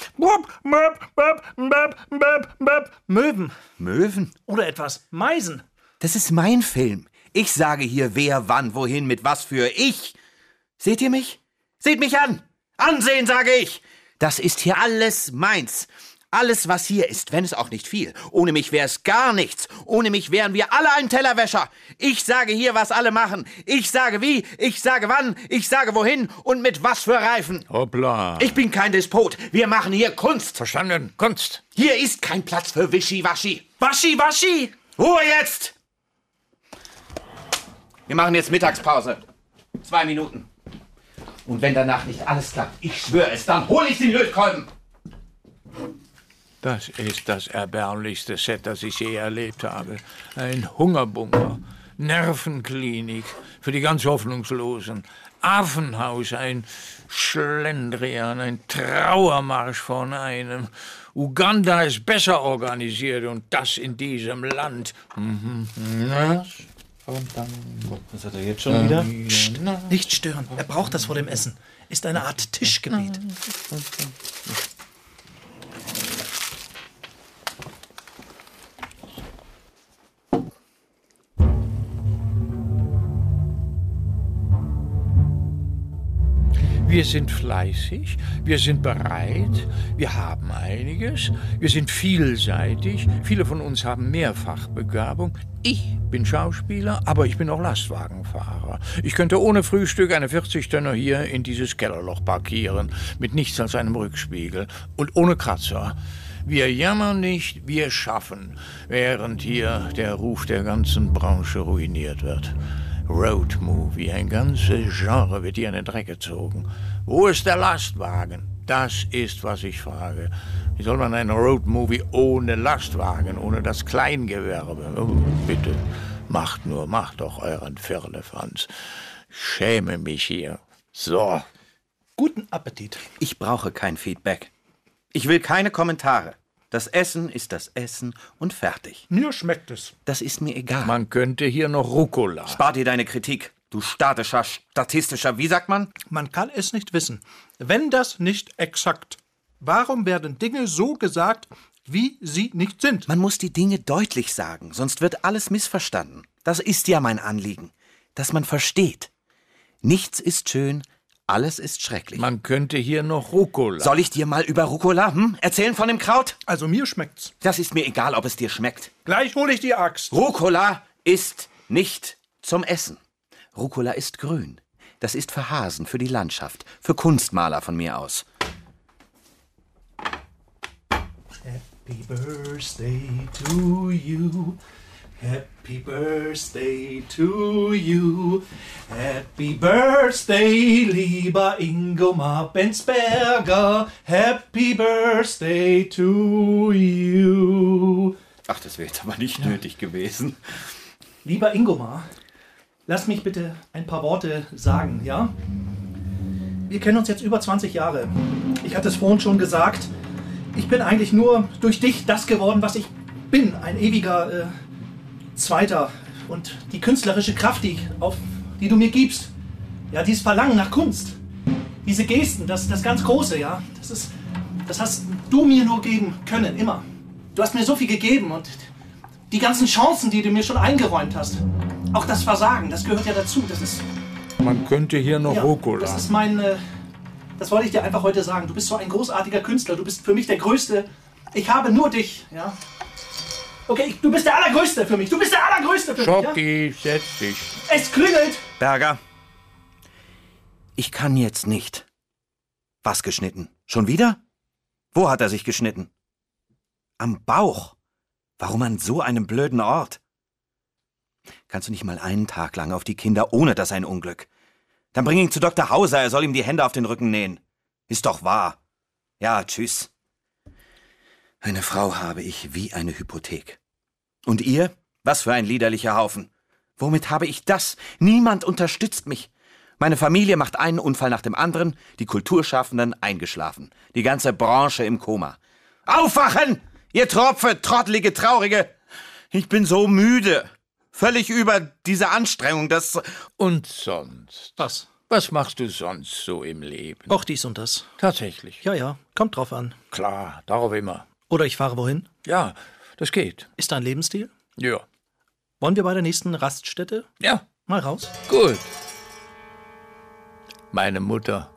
Möwen. Möwen? Oder etwas Meisen. Das ist mein Film. Ich sage hier, wer, wann, wohin, mit was für ich. Seht ihr mich? Seht mich an! Ansehen, sage ich! Das ist hier alles meins. Alles, was hier ist, wenn es auch nicht viel. Ohne mich wäre es gar nichts. Ohne mich wären wir alle ein Tellerwäscher. Ich sage hier, was alle machen. Ich sage wie, ich sage wann, ich sage wohin und mit was für Reifen. Hoppla. Ich bin kein Despot. Wir machen hier Kunst. Verstanden? Kunst. Hier ist kein Platz für Wischiwaschi. Waschi! Ruhe jetzt! Wir machen jetzt Mittagspause. 2 Minuten. Und wenn danach nicht alles klappt, ich schwöre es, dann hole ich den Lötkolben. Das ist das erbärmlichste Set, das ich je erlebt habe. Ein Hungerbunker, Nervenklinik für die ganz Hoffnungslosen, Affenhaus, ein Schlendrian, ein Trauermarsch von einem. Uganda ist besser organisiert und das in diesem Land. Was hat er jetzt schon wieder? Psst, nicht stören. Er braucht das vor dem Essen. Ist eine Art Tischgebet. Wir sind fleißig, wir sind bereit, wir haben einiges, wir sind vielseitig, viele von uns haben Mehrfachbegabung. Ich bin Schauspieler, aber ich bin auch Lastwagenfahrer. Ich könnte ohne Frühstück eine 40-Tonner hier in dieses Kellerloch parkieren, mit nichts als einem Rückspiegel und ohne Kratzer. Wir jammern nicht, wir schaffen, während hier der Ruf der ganzen Branche ruiniert wird. Roadmovie, ein ganzes Genre wird hier in den Dreck gezogen. Wo ist der Lastwagen? Das ist, was ich frage. Wie soll man einen Roadmovie ohne Lastwagen, ohne das Kleingewerbe? Oh, bitte, macht doch euren Firlefanz. Schäme mich hier. So. Guten Appetit. Ich brauche kein Feedback. Ich will keine Kommentare. Das Essen ist das Essen und fertig. Mir schmeckt es. Das ist mir egal. Man könnte hier noch Rucola. Spar dir deine Kritik, du statistischer, wie sagt man? Man kann es nicht wissen. Wenn das nicht exakt. Warum werden Dinge so gesagt, wie sie nicht sind? Man muss die Dinge deutlich sagen, sonst wird alles missverstanden. Das ist ja mein Anliegen, dass man versteht. Nichts ist schön, alles ist schrecklich. Man könnte hier noch Rucola. Soll ich dir mal über Rucola erzählen von dem Kraut? Also mir schmeckt's. Das ist mir egal, ob es dir schmeckt. Gleich hole ich die Axt. Rucola ist nicht zum Essen. Rucola ist grün. Das ist für Hasen, für die Landschaft, für Kunstmaler von mir aus. Happy birthday to you. Happy birthday to you. Happy birthday, lieber Ingomar Bensberger. Happy birthday to you. Ach, das wäre jetzt aber nicht nötig gewesen. Lieber Ingomar, lass mich bitte ein paar Worte sagen, ja? Wir kennen uns jetzt über 20 Jahre. Ich hatte es vorhin schon gesagt. Ich bin eigentlich nur durch dich das geworden, was ich bin. Ein ewiger Zweiter. Und die künstlerische Kraft, die du mir gibst. Ja, dieses Verlangen nach Kunst. Diese Gesten, das ganz Große, ja. Das hast du mir nur geben können, immer. Du hast mir so viel gegeben und die ganzen Chancen, die du mir schon eingeräumt hast. Auch das Versagen, das gehört ja dazu. Das ist... Man könnte hier noch Rucola. Das ist das wollte ich dir einfach heute sagen. Du bist so ein großartiger Künstler. Du bist für mich der Größte. Ich habe nur dich, ja. Okay, du bist der Allergrößte für mich. Du bist der Allergrößte für mich, Schocki, setz dich. Es klingelt. Berger, ich kann jetzt nicht. Was geschnitten? Schon wieder? Wo hat er sich geschnitten? Am Bauch. Warum an so einem blöden Ort? Kannst du nicht mal einen Tag lang auf die Kinder ohne das ein Unglück? Dann bring ihn zu Dr. Hauser, er soll ihm die Hände auf den Rücken nähen. Ist doch wahr. Ja, tschüss. Eine Frau habe ich wie eine Hypothek. Und ihr? Was für ein liederlicher Haufen. Womit habe ich das? Niemand unterstützt mich. Meine Familie macht einen Unfall nach dem anderen, die Kulturschaffenden eingeschlafen. Die ganze Branche im Koma. Aufwachen! Ihr Tropfe, trottelige, traurige! Ich bin so müde. Völlig über diese Anstrengung, das... Und sonst? Was? Was machst du sonst so im Leben? Auch dies und das. Tatsächlich? Ja, kommt drauf an. Klar, darauf immer. Oder ich fahre wohin? Ja, das geht. Ist dein Lebensstil? Ja. Wollen wir bei der nächsten Raststätte? Ja. Mal raus. Gut. Meine Mutter.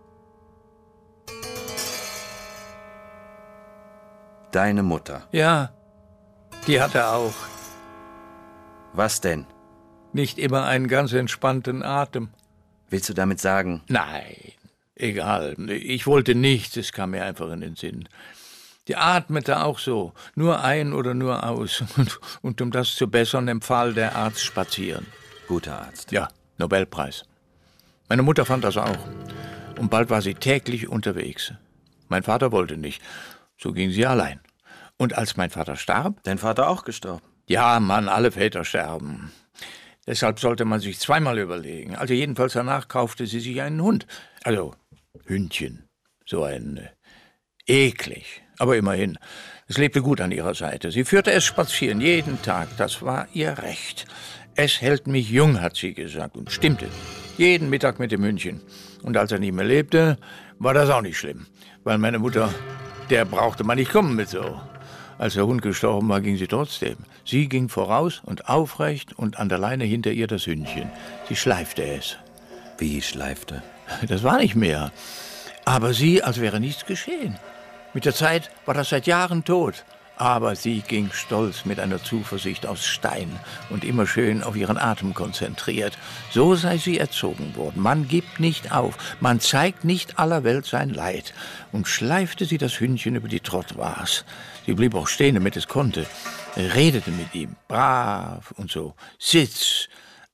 Deine Mutter. Ja, die hatte auch. Was denn? Nicht immer einen ganz entspannten Atem. Willst du damit sagen? Nein, egal. Ich wollte nichts, es kam mir einfach in den Sinn. Die atmete auch so, nur ein oder nur aus. Und um das zu bessern, empfahl der Arzt spazieren. Guter Arzt. Ja, Nobelpreis. Meine Mutter fand das auch. Und bald war sie täglich unterwegs. Mein Vater wollte nicht. So ging sie allein. Und als mein Vater starb... Dein Vater auch gestorben? Ja, Mann, alle Väter sterben. Deshalb sollte man sich zweimal überlegen. Also jedenfalls danach kaufte sie sich einen Hund. Also Hündchen. So ein eklig. Aber immerhin. Es lebte gut an ihrer Seite. Sie führte es spazieren, jeden Tag. Das war ihr Recht. Es hält mich jung, hat sie gesagt. Und stimmte. Jeden Mittag mit dem Hündchen. Und als er nicht mehr lebte, war das auch nicht schlimm. Weil meine Mutter, der brauchte man nicht kommen mit so. Als der Hund gestorben war, ging sie trotzdem. Sie ging voraus und aufrecht und an der Leine hinter ihr das Hündchen. Sie schleifte es. Wie schleifte? Das war nicht mehr. Aber sie, als wäre nichts geschehen. Mit der Zeit war das seit Jahren tot. Aber sie ging stolz mit einer Zuversicht aus Stein und immer schön auf ihren Atem konzentriert. So sei sie erzogen worden. Man gibt nicht auf, man zeigt nicht aller Welt sein Leid. Und schleifte sie das Hündchen über die Trottoirs. Sie blieb auch stehen, damit es konnte. Redete mit ihm, brav und so. Sitz,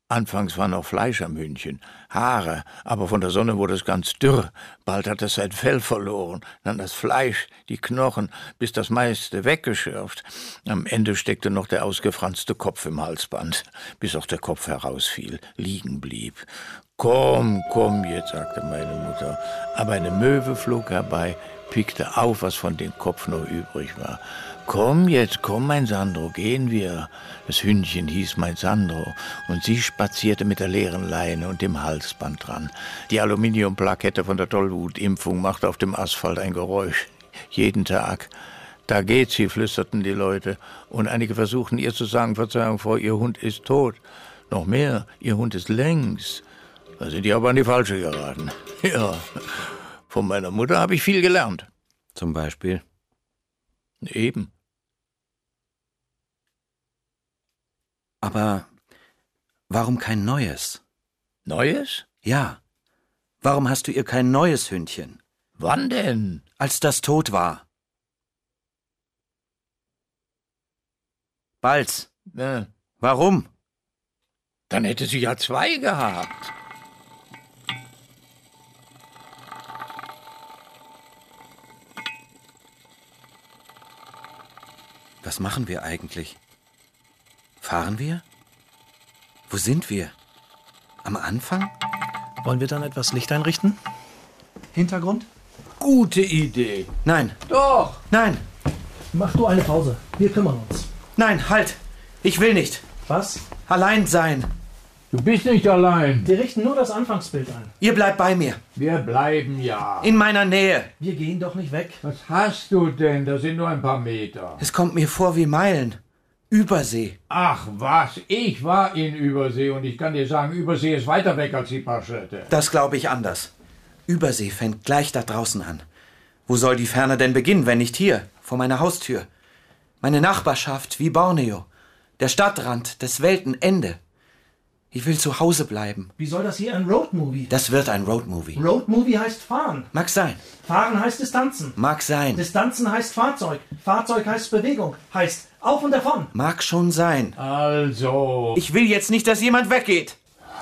Anfangs war noch Fleisch am Hündchen, Haare, aber von der Sonne wurde es ganz dürr. Bald hat es sein Fell verloren, dann das Fleisch, die Knochen, bis das meiste weggeschürft. Am Ende steckte noch der ausgefranste Kopf im Halsband, bis auch der Kopf herausfiel, liegen blieb. »Komm, komm jetzt«, sagte meine Mutter. Aber eine Möwe flog herbei, pickte auf, was von dem Kopf noch übrig war. »Komm jetzt, komm, mein Sandro, gehen wir.« Das Hündchen hieß mein Sandro, und sie spazierte mit der leeren Leine und dem Halsband dran. Die Aluminiumplakette von der Tollwutimpfung machte auf dem Asphalt ein Geräusch. Jeden Tag. »Da geht sie«, flüsterten die Leute, und einige versuchten ihr zu sagen, »Verzeihung, Frau, Ihr Hund ist tot.« Noch mehr, Ihr Hund ist längst. Da sind die aber an die Falsche geraten. Ja, von meiner Mutter habe ich viel gelernt. Zum Beispiel? Eben. Aber warum kein neues? Neues? Ja. Warum hast du ihr kein neues Hündchen? Wann denn? Als das tot war. Balz. Warum? Dann hätte sie ja 2 gehabt. Was machen wir eigentlich? Fahren wir? Wo sind wir? Am Anfang? Wollen wir dann etwas Licht einrichten? Hintergrund? Gute Idee. Nein. Doch. Nein. Mach du eine Pause. Wir kümmern uns. Nein, halt. Ich will nicht. Was? Allein sein. Du bist nicht allein. Wir richten nur das Anfangsbild ein. Ihr bleibt bei mir. Wir bleiben ja. In meiner Nähe. Wir gehen doch nicht weg. Was hast du denn? Das sind nur ein paar Meter. Es kommt mir vor wie Meilen. Übersee. Ach was, ich war in Übersee und ich kann dir sagen, Übersee ist weiter weg als die paar Schritte. Das glaube ich anders. Übersee fängt gleich da draußen an. Wo soll die Ferne denn beginnen, wenn nicht hier, vor meiner Haustür? Meine Nachbarschaft wie Borneo. Der Stadtrand, das Weltenende. Ich will zu Hause bleiben. Wie soll das hier ein Roadmovie? Das wird ein Roadmovie. Roadmovie heißt fahren. Mag sein. Fahren heißt Distanzen. Mag sein. Distanzen heißt Fahrzeug. Fahrzeug heißt Bewegung. Heißt auf und davon. Mag schon sein. Also, Ich will jetzt nicht, dass jemand weggeht.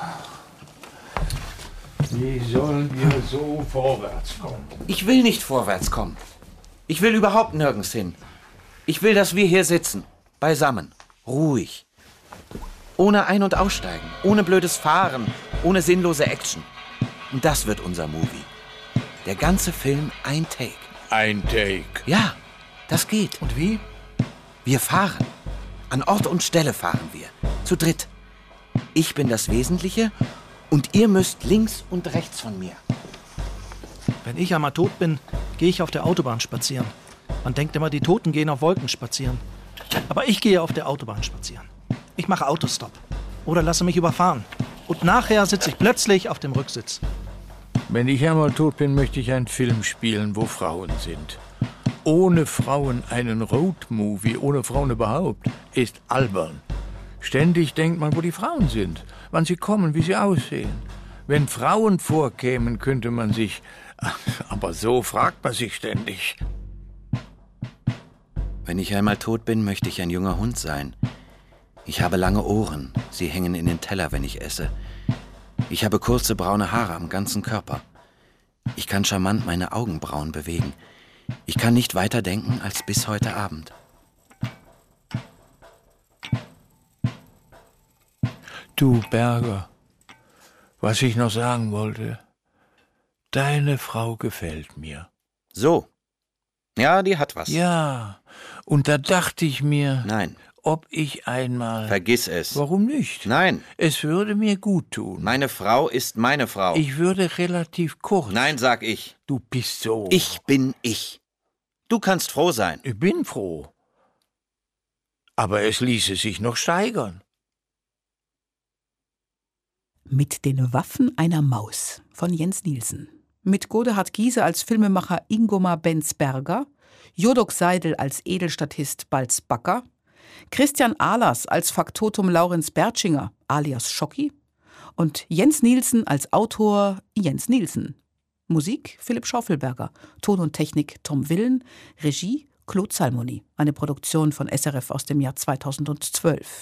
wie sollen wir so vorwärts kommen? Ich will nicht vorwärts kommen. Ich will überhaupt nirgends hin. Ich will, dass wir hier sitzen. Beisammen. Ruhig. Ohne Ein- und Aussteigen. Ohne blödes Fahren. Ohne sinnlose Action. Und das wird unser Movie. Der ganze Film ein Take. Ein Take. Ja, das geht. Und wie? Wir fahren. An Ort und Stelle fahren wir. Zu dritt. Ich bin das Wesentliche und ihr müsst links und rechts von mir. Wenn ich einmal tot bin, gehe ich auf der Autobahn spazieren. Man denkt immer, die Toten gehen auf Wolken spazieren. Aber ich gehe auf der Autobahn spazieren. Ich mache Autostopp. Oder lasse mich überfahren. Und nachher sitze ich plötzlich auf dem Rücksitz. Wenn ich einmal tot bin, möchte ich einen Film spielen, wo Frauen sind. Ohne Frauen einen Roadmovie, ohne Frauen überhaupt, ist albern. Ständig denkt man, wo die Frauen sind, wann sie kommen, wie sie aussehen. Wenn Frauen vorkämen, könnte man sich... Aber so fragt man sich ständig. Wenn ich einmal tot bin, möchte ich ein junger Hund sein. Ich habe lange Ohren, sie hängen in den Teller, wenn ich esse. Ich habe kurze braune Haare am ganzen Körper. Ich kann charmant meine Augenbrauen bewegen. Ich kann nicht weiter denken als bis heute Abend. Du, Berger, was ich noch sagen wollte, deine Frau gefällt mir. So. Ja, die hat was. Ja, und da dachte ich mir... Nein. Ob ich einmal... Vergiss es. Warum nicht? Nein. Es würde mir gut tun. Meine Frau ist meine Frau. Ich würde relativ kurz... Nein, sag ich. Du bist so... Ich bin ich. Du kannst froh sein. Ich bin froh. Aber es ließe sich noch steigern. Mit den Waffen einer Maus von Jens Nielsen. Mit Godehard Giese als Filmemacher Ingomar Benzberger, Jodok Seidel als Edelstatist Balz Backer, Christian Ahlers als Faktotum Laurenz Bertschinger alias Schocki und Jens Nielsen als Autor Jens Nielsen. Musik Philipp Schaufelberger, Ton und Technik Tom Willen, Regie Claude Salmoni. Eine Produktion von SRF aus dem Jahr 2012.